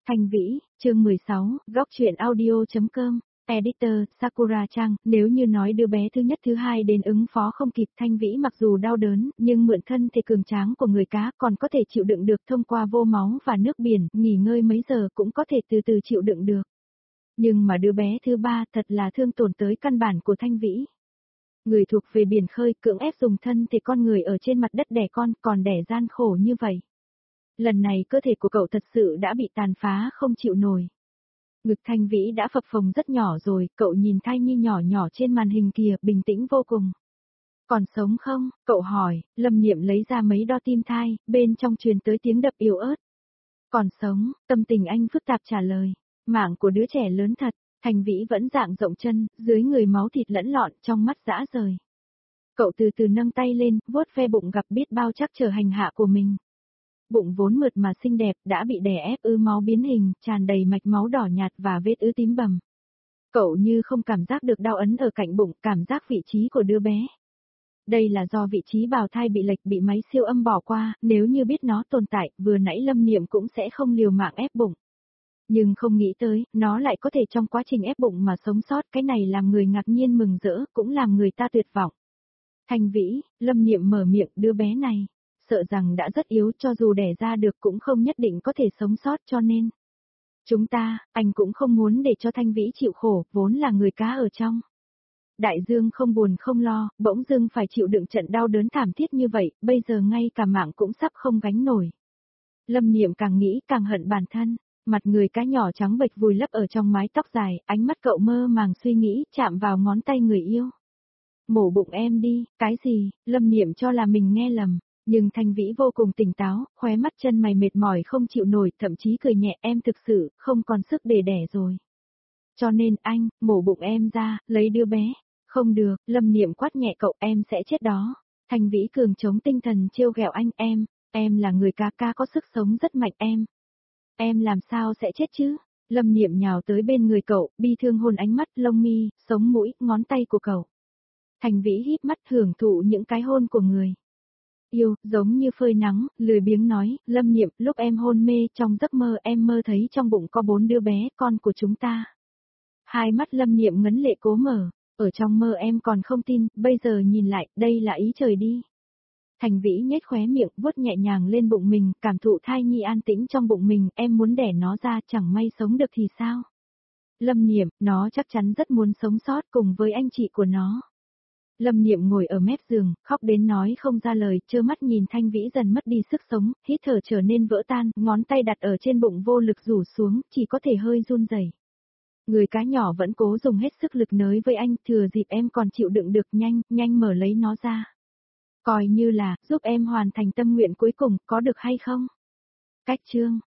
Thanh Vĩ, chương 16, góc truyện audio.com, Editor, Sakura-chan, nếu như nói đứa bé thứ nhất thứ hai đến ứng phó không kịp Thanh Vĩ mặc dù đau đớn, nhưng mượn thân thể cường tráng của người cá còn có thể chịu đựng được thông qua vô máu và nước biển, nghỉ ngơi mấy giờ cũng có thể từ từ chịu đựng được. Nhưng mà đứa bé thứ ba thật là thương tổn tới căn bản của Thanh Vĩ. Người thuộc về biển khơi cưỡng ép dùng thân thể con người ở trên mặt đất đẻ con còn đẻ gian khổ như vậy. Lần này cơ thể của cậu thật sự đã bị tàn phá không chịu nổi. Ngực Thanh Vĩ đã phập phồng rất nhỏ rồi, cậu nhìn thai nhi nhỏ nhỏ trên màn hình kìa, bình tĩnh vô cùng. Còn sống không? Cậu hỏi, Lâm Niệm lấy ra mấy đo tim thai, bên trong truyền tới tiếng đập yếu ớt. Còn sống, tâm tình anh phức tạp trả lời. Mạng của đứa trẻ lớn thật, Thanh Vĩ vẫn dạng rộng chân, dưới người máu thịt lẫn lọn, trong mắt dã rời. Cậu từ từ nâng tay lên, vuốt ve bụng gặp biết bao chắc trở hành hạ của mình. Bụng vốn mượt mà xinh đẹp đã bị đè ép ứ máu biến hình, tràn đầy mạch máu đỏ nhạt và vết ứ tím bầm. Cậu như không cảm giác được đau ấn ở cạnh bụng, cảm giác vị trí của đứa bé. Đây là do vị trí bào thai bị lệch bị máy siêu âm bỏ qua, nếu như biết nó tồn tại, vừa nãy Lâm Niệm cũng sẽ không liều mạng ép bụng. Nhưng không nghĩ tới, nó lại có thể trong quá trình ép bụng mà sống sót, cái này làm người ngạc nhiên mừng rỡ, cũng làm người ta tuyệt vọng. Thanh Vĩ, Lâm Niệm mở miệng, đứa bé này sợ rằng đã rất yếu, cho dù đẻ ra được cũng không nhất định có thể sống sót, cho nên anh cũng không muốn để cho Thanh Vĩ chịu khổ, vốn là người cá ở trong đại dương không buồn không lo, bỗng dưng phải chịu đựng trận đau đớn thảm thiết như vậy, bây giờ ngay cả mạng cũng sắp không gánh nổi. Lâm Niệm càng nghĩ càng hận bản thân, mặt người cá nhỏ trắng bệch vùi lấp ở trong mái tóc dài, ánh mắt cậu mơ màng suy nghĩ, chạm vào ngón tay người yêu. Mổ bụng em đi, cái gì? Lâm Niệm cho là mình nghe lầm. Nhưng Thanh Vĩ vô cùng tỉnh táo, khóe mắt chân mày mệt mỏi không chịu nổi, thậm chí cười nhẹ, em thực sự không còn sức để đẻ rồi. Cho nên anh, mổ bụng em ra, lấy đứa bé. Không được, Lâm Niệm quát nhẹ cậu, em sẽ chết đó. Thanh Vĩ cường chống tinh thần trêu ghẹo anh, em là người ca có sức sống rất mạnh em. Em làm sao sẽ chết chứ? Lâm Niệm nhào tới bên người cậu, bi thương hôn ánh mắt, lông mi, sống mũi, ngón tay của cậu. Thanh Vĩ híp mắt hưởng thụ những cái hôn của người yêu, giống như phơi nắng, lười biếng nói, Lâm Niệm, lúc em hôn mê trong giấc mơ em mơ thấy trong bụng có 4 đứa bé, con của chúng ta. Hai mắt Lâm Niệm ngấn lệ cố mở, ở trong mơ em còn không tin, bây giờ nhìn lại, đây là ý trời đi. Thanh Vĩ nhếch khóe miệng, vuốt nhẹ nhàng lên bụng mình, cảm thụ thai nhi an tĩnh trong bụng mình, em muốn đẻ nó ra, chẳng may sống được thì sao? Lâm Niệm, nó chắc chắn rất muốn sống sót cùng với anh chị của nó. Lâm Niệm ngồi ở mép giường, khóc đến nói không ra lời, trơ mắt nhìn Thanh Vĩ dần mất đi sức sống, hít thở trở nên vỡ tan, ngón tay đặt ở trên bụng vô lực rủ xuống, chỉ có thể hơi run rẩy. Người cá nhỏ vẫn cố dùng hết sức lực nới với anh, thừa dịp em còn chịu đựng được, nhanh mở lấy nó ra. Coi như là, giúp em hoàn thành tâm nguyện cuối cùng, có được hay không? Cách chương